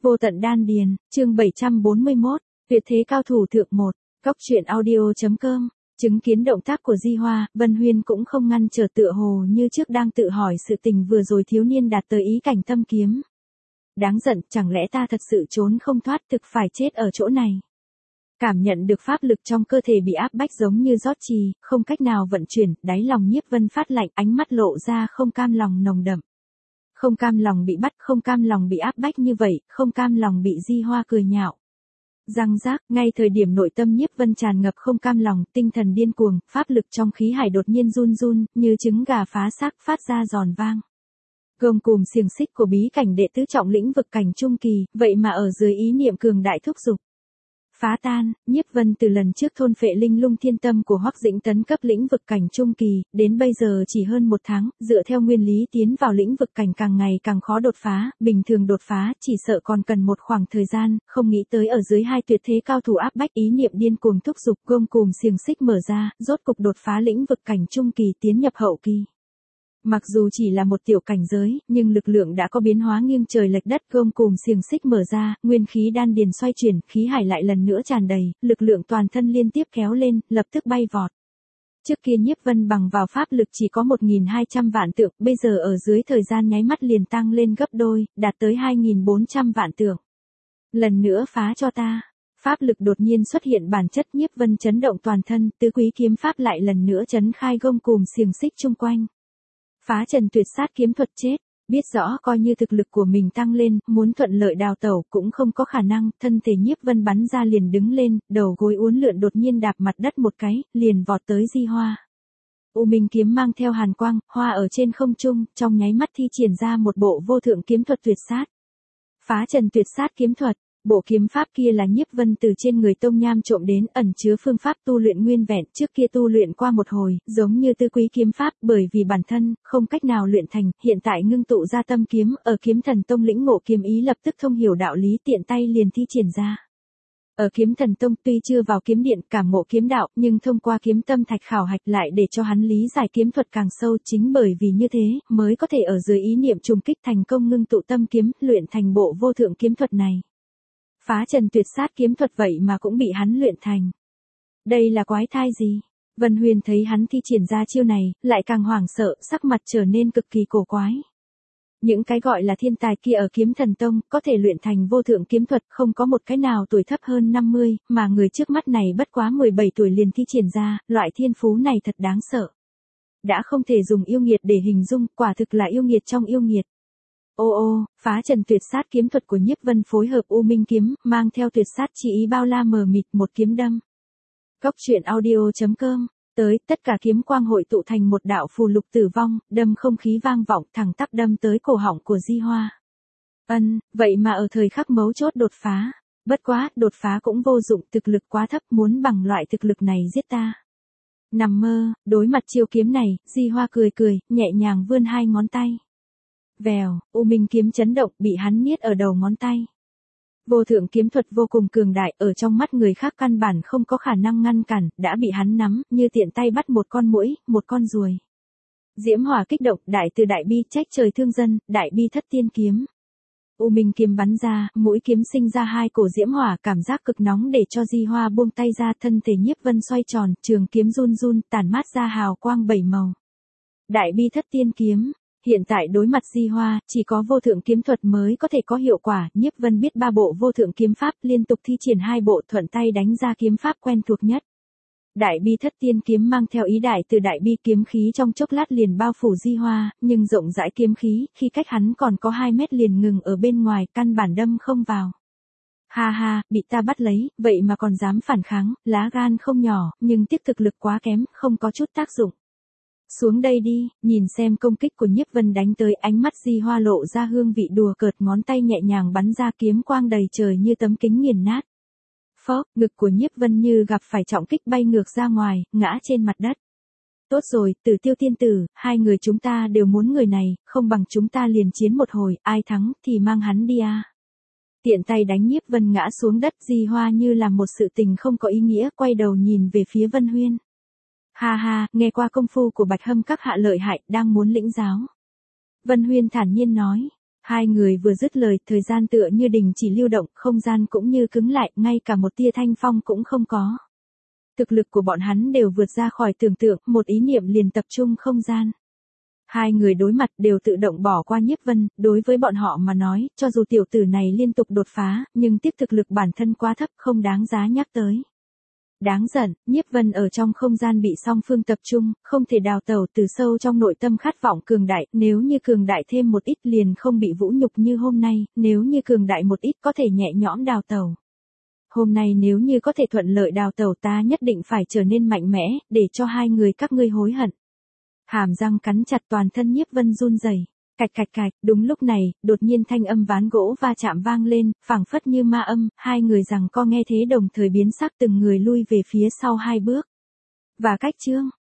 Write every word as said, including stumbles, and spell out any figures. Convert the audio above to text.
Vô tận đan điền, chương bảy trăm bốn mươi mốt, tuyệt thế cao thủ thượng một, góc truyện audio.com, chứng kiến động tác của Di Hoa, Vân Huyên cũng không ngăn trở tựa hồ như trước đang tự hỏi sự tình vừa rồi thiếu niên đạt tới ý cảnh tâm kiếm. Đáng giận, chẳng lẽ ta thật sự trốn không thoát thực phải chết ở chỗ này. Cảm nhận được pháp lực trong cơ thể bị áp bách giống như rót trì, không cách nào vận chuyển, đáy lòng Nhiếp Vân phát lạnh, ánh mắt lộ ra không cam lòng nồng đậm. Không cam lòng bị bắt, không cam lòng bị áp bách như vậy, không cam lòng bị Di Hoa cười nhạo. Răng rác, ngay thời điểm nội tâm Nhiếp Vân tràn ngập không cam lòng, tinh thần điên cuồng, pháp lực trong khí hải đột nhiên run run, như trứng gà phá xác phát ra giòn vang. Gông cùm xiềng xích của bí cảnh đệ tứ trọng lĩnh vực cảnh trung kỳ, vậy mà ở dưới ý niệm cường đại thúc giục. Phá tan, Nhiếp Vân từ lần trước thôn phệ linh lung thiên tâm của Hoắc Dĩnh tấn cấp lĩnh vực cảnh trung kỳ, đến bây giờ chỉ hơn một tháng, dựa theo nguyên lý tiến vào lĩnh vực cảnh càng ngày càng khó đột phá, bình thường đột phá chỉ sợ còn cần một khoảng thời gian, không nghĩ tới ở dưới hai tuyệt thế cao thủ áp bách ý niệm điên cuồng thúc giục, gông cùm xiềng xích mở ra, rốt cục đột phá lĩnh vực cảnh trung kỳ tiến nhập hậu kỳ. Mặc dù chỉ là một tiểu cảnh giới, nhưng lực lượng đã có biến hóa nghiêng trời lệch đất, gông cùm xiềng xích mở ra, nguyên khí đan điền xoay chuyển, khí hải lại lần nữa tràn đầy, lực lượng toàn thân liên tiếp kéo lên, lập tức bay vọt. Trước kia Nhiếp Vân bằng vào pháp lực chỉ có một nghìn hai trăm vạn tượng, bây giờ ở dưới thời gian nháy mắt liền tăng lên gấp đôi, đạt tới hai nghìn bốn trăm vạn tượng. Lần nữa phá cho ta. Pháp lực đột nhiên xuất hiện bản chất, Nhiếp Vân chấn động toàn thân, tứ quý kiếm pháp lại lần nữa chấn khai gông cùm xiềng xích chung quanh. Phá trần tuyệt sát kiếm thuật chết, biết rõ coi như thực lực của mình tăng lên, muốn thuận lợi đào tẩu cũng không có khả năng, thân thể Nhiếp Vân bắn ra liền đứng lên, đầu gối uốn lượn đột nhiên đạp mặt đất một cái, liền vọt tới Di Hoa. U Minh kiếm mang theo hàn quang, hoa ở trên không trung, trong nháy mắt thi triển ra một bộ vô thượng kiếm thuật tuyệt sát. Phá trần tuyệt sát kiếm thuật. Bộ kiếm pháp kia là Nhiếp Vân từ trên người Tông Nham trộm đến, ẩn chứa phương pháp tu luyện nguyên vẹn, trước kia tu luyện qua một hồi, giống như tứ quý kiếm pháp, bởi vì bản thân không cách nào luyện thành, hiện tại ngưng tụ ra tâm kiếm, ở Kiếm Thần Tông lĩnh ngộ kiếm ý lập tức thông hiểu đạo lý, tiện tay liền thi triển ra. Ở Kiếm Thần Tông tuy chưa vào kiếm điện cảm ngộ kiếm đạo, nhưng thông qua kiếm tâm thạch khảo hạch lại để cho hắn lý giải kiếm thuật càng sâu, chính bởi vì như thế, mới có thể ở dưới ý niệm trùng kích thành công ngưng tụ tâm kiếm, luyện thành bộ vô thượng kiếm thuật này. Phá trần tuyệt sát kiếm thuật vậy mà cũng bị hắn luyện thành. Đây là quái thai gì? Vân Huyên thấy hắn thi triển ra chiêu này, lại càng hoảng sợ, sắc mặt trở nên cực kỳ cổ quái. Những cái gọi là thiên tài kia ở Kiếm Thần Tông, có thể luyện thành vô thượng kiếm thuật, không có một cái nào tuổi thấp hơn năm mươi, mà người trước mắt này bất quá mười bảy tuổi liền thi triển ra, loại thiên phú này thật đáng sợ. Đã không thể dùng yêu nghiệt để hình dung, quả thực là yêu nghiệt trong yêu nghiệt. Ô ô, phá trần tuyệt sát kiếm thuật của Nhiếp Vân phối hợp U Minh kiếm, mang theo tuyệt sát chi ý bao la mờ mịt, một kiếm đâm. Góc truyện audio.com, tới, tất cả kiếm quang hội tụ thành một đạo phù lục tử vong, đâm không khí vang vọng, thẳng tắp đâm tới cổ họng của Di Hoa. Ân, vậy mà ở thời khắc mấu chốt đột phá. Bất quá, đột phá cũng vô dụng, thực lực quá thấp, muốn bằng loại thực lực này giết ta. Nằm mơ, đối mặt chiêu kiếm này, Di Hoa cười cười, nhẹ nhàng vươn hai ngón tay. Vèo, U Minh kiếm chấn động, bị hắn niết ở đầu ngón tay. Vô thượng kiếm thuật vô cùng cường đại, ở trong mắt người khác căn bản không có khả năng ngăn cản, đã bị hắn nắm, như tiện tay bắt một con muỗi, một con ruồi. Diễm hỏa kích động, đại từ đại bi, trách trời thương dân, đại bi thất tiên kiếm. U Minh kiếm bắn ra, mũi kiếm sinh ra hai cổ diễm hỏa, cảm giác cực nóng để cho Di Hoa buông tay ra, thân thể Nhiếp Vân xoay tròn, trường kiếm run run, tản mát ra hào quang bảy màu. Đại bi thất tiên kiếm. Hiện tại đối mặt Di Hoa, chỉ có vô thượng kiếm thuật mới có thể có hiệu quả, Nhiếp Vân biết ba bộ vô thượng kiếm pháp, liên tục thi triển hai bộ, thuận tay đánh ra kiếm pháp quen thuộc nhất. Đại bi thất tiên kiếm mang theo ý đại từ đại bi, kiếm khí trong chốc lát liền bao phủ Di Hoa, nhưng rộng rãi kiếm khí, khi cách hắn còn có hai mét liền ngừng ở bên ngoài, căn bản đâm không vào. Ha ha, bị ta bắt lấy, vậy mà còn dám phản kháng, lá gan không nhỏ, nhưng tiếc thực lực quá kém, không có chút tác dụng. Xuống đây đi, nhìn xem công kích của Nhiếp Vân đánh tới, ánh mắt Di Hoa lộ ra hương vị đùa cợt, ngón tay nhẹ nhàng bắn ra kiếm quang đầy trời như tấm kính nghiền nát. Phốc, ngực của Nhiếp Vân như gặp phải trọng kích bay ngược ra ngoài, ngã trên mặt đất. Tốt rồi, Tử Tiêu tiên tử, hai người chúng ta đều muốn người này, không bằng chúng ta liền chiến một hồi, ai thắng thì mang hắn đi a. Tiện tay đánh Nhiếp Vân ngã xuống đất, Di Hoa như làm một sự tình không có ý nghĩa, quay đầu nhìn về phía Vân Huyên. Ha ha, nghe qua công phu của Bạch Hâm các hạ lợi hại, đang muốn lĩnh giáo. Vân Huyên thản nhiên nói, Hai người vừa dứt lời, thời gian tựa như đình chỉ lưu động, không gian cũng như cứng lại, ngay cả một tia thanh phong cũng không có. Thực lực của bọn hắn đều vượt ra khỏi tưởng tượng, một ý niệm liền tập trung không gian. Hai người đối mặt đều tự động bỏ qua Nhiếp Vân, đối với bọn họ mà nói, cho dù tiểu tử này liên tục đột phá, nhưng tiếp thực lực bản thân quá thấp không đáng giá nhắc tới. Đáng giận, Nhiếp Vân ở trong không gian bị song phương tập trung, không thể đào tẩu, từ sâu trong nội tâm khát vọng cường đại, nếu như cường đại thêm một ít liền không bị vũ nhục như hôm nay, nếu như cường đại một ít có thể nhẹ nhõm đào tẩu. Hôm nay nếu như có thể thuận lợi đào tẩu ta nhất định phải trở nên mạnh mẽ, để cho hai người các ngươi hối hận. Hàm răng cắn chặt toàn thân Nhiếp Vân run rẩy. Cạch cạch cạch, đúng lúc này, đột nhiên thanh âm ván gỗ va chạm vang lên, phảng phất như ma âm, hai người rằng co nghe thế đồng thời biến sắc từng người lui về phía sau hai bước. Và cách chương,